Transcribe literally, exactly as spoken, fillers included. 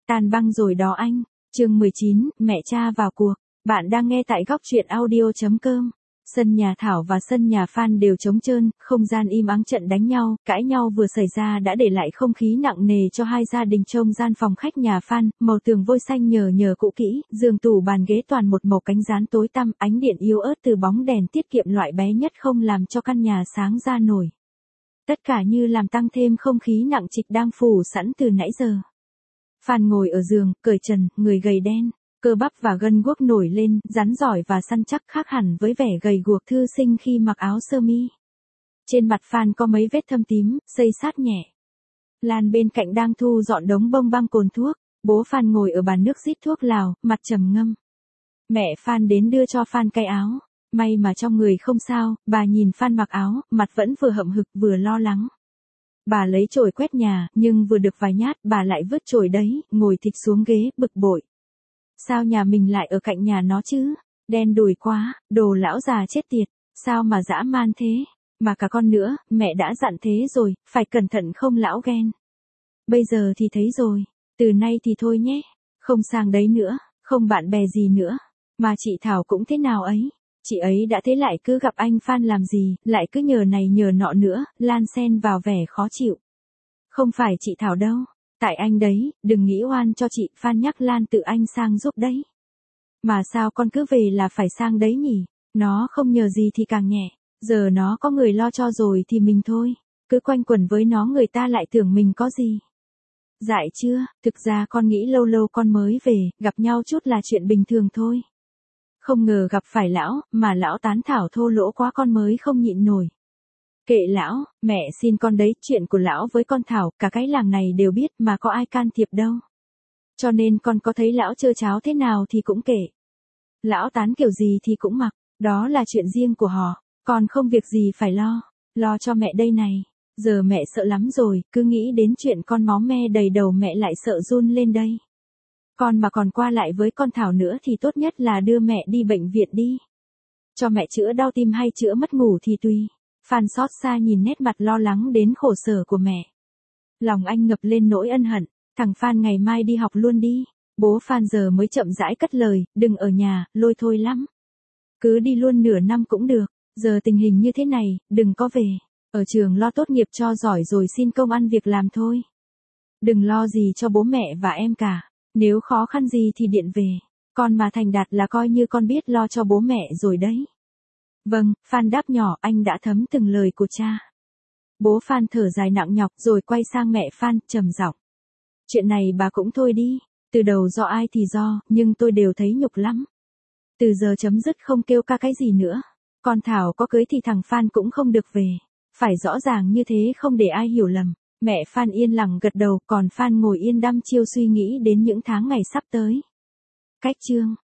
Tan băng rồi đó anh. Chương mười chín, mẹ cha vào cuộc. Bạn đang nghe tại góc truyện audio chấm com. Sân nhà Thảo và sân nhà Phan đều trống trơn, không gian im ắng. Trận đánh nhau, cãi nhau vừa xảy ra đã để lại không khí nặng nề cho hai gia đình. Trong gian phòng khách nhà Phan, màu tường vôi xanh nhờ nhờ cũ kỹ, giường tủ bàn ghế toàn một màu cánh gián tối tăm, ánh điện yếu ớt từ bóng đèn tiết kiệm loại bé nhất không làm cho căn nhà sáng ra nổi. Tất cả như làm tăng thêm không khí nặng trịch đang phủ sẵn từ nãy giờ. Phan ngồi ở giường, cởi trần, người gầy đen, cơ bắp và gân guốc nổi lên, rắn giỏi và săn chắc, khác hẳn với vẻ gầy guộc thư sinh khi mặc áo sơ mi. Trên mặt Phan có mấy vết thâm tím, xây sát nhẹ. Lan bên cạnh đang thu dọn đống bông băng cồn thuốc, bố Phan ngồi ở bàn nước rít thuốc lào, mặt trầm ngâm. Mẹ Phan đến đưa cho Phan cái áo, may mà trong người không sao. Bà nhìn Phan mặc áo, mặt vẫn vừa hậm hực vừa lo lắng. Bà lấy chổi quét nhà, nhưng vừa được vài nhát bà lại vứt chổi đấy, ngồi thịch xuống ghế, bực bội. Sao nhà mình lại ở cạnh nhà nó chứ? Đen đủi quá, đồ lão già chết tiệt, sao mà dã man thế? Mà cả con nữa, mẹ đã dặn thế rồi, phải cẩn thận không lão ghen. Bây giờ thì thấy rồi, từ nay thì thôi nhé, không sang đấy nữa, không bạn bè gì nữa. Mà chị Thảo cũng thế nào ấy? Chị ấy đã thế lại cứ gặp anh Phan làm gì, lại cứ nhờ này nhờ nọ nữa, Lan xen vào vẻ khó chịu. Không phải chị Thảo đâu, tại anh đấy, đừng nghĩ oan cho chị. Phan nhắc Lan tự anh sang giúp đấy. Mà sao con cứ về là phải sang đấy nhỉ? Nó không nhờ gì thì càng nhẹ, giờ nó có người lo cho rồi thì mình thôi, cứ quanh quẩn với nó người ta lại tưởng mình có gì. Dại chưa, thực ra con nghĩ lâu lâu con mới về, gặp nhau chút là chuyện bình thường thôi. Không ngờ gặp phải lão, mà lão tán thảo thô lỗ quá con mới không nhịn nổi. Kệ lão, mẹ xin con đấy, chuyện của lão với con Thảo, cả cái làng này đều biết mà có ai can thiệp đâu. Cho nên con có thấy lão trơ cháo thế nào thì cũng kệ. Lão tán kiểu gì thì cũng mặc, đó là chuyện riêng của họ, con không việc gì phải lo, lo cho mẹ đây này. Giờ mẹ sợ lắm rồi, cứ nghĩ đến chuyện con máu me đầy đầu mẹ lại sợ run lên đây. Con mà còn qua lại với con Thảo nữa thì tốt nhất là đưa mẹ đi bệnh viện đi. Cho mẹ chữa đau tim hay chữa mất ngủ thì tùy. Phan xót xa nhìn nét mặt lo lắng đến khổ sở của mẹ. Lòng anh ngập lên nỗi ân hận. Thằng Phan ngày mai đi học luôn đi. Bố Phan giờ mới chậm rãi cất lời, đừng ở nhà, lôi thôi lắm. Cứ đi luôn nửa năm cũng được, giờ tình hình như thế này, đừng có về. Ở trường lo tốt nghiệp cho giỏi rồi xin công ăn việc làm thôi. Đừng lo gì cho bố mẹ và em cả. Nếu khó khăn gì thì điện về, con mà thành đạt là coi như con biết lo cho bố mẹ rồi đấy. Vâng, Phan đáp nhỏ, anh đã thấm từng lời của cha. Bố Phan thở dài nặng nhọc rồi quay sang mẹ Phan, trầm giọng. Chuyện này bà cũng thôi đi, từ đầu do ai thì do, nhưng tôi đều thấy nhục lắm. Từ giờ chấm dứt không kêu ca cái gì nữa. Con Thảo có cưới thì thằng Phan cũng không được về. Phải rõ ràng như thế không để ai hiểu lầm. Mẹ Phan yên lặng gật đầu, còn Phan ngồi yên đăm chiêu suy nghĩ đến những tháng ngày sắp tới. Cách chương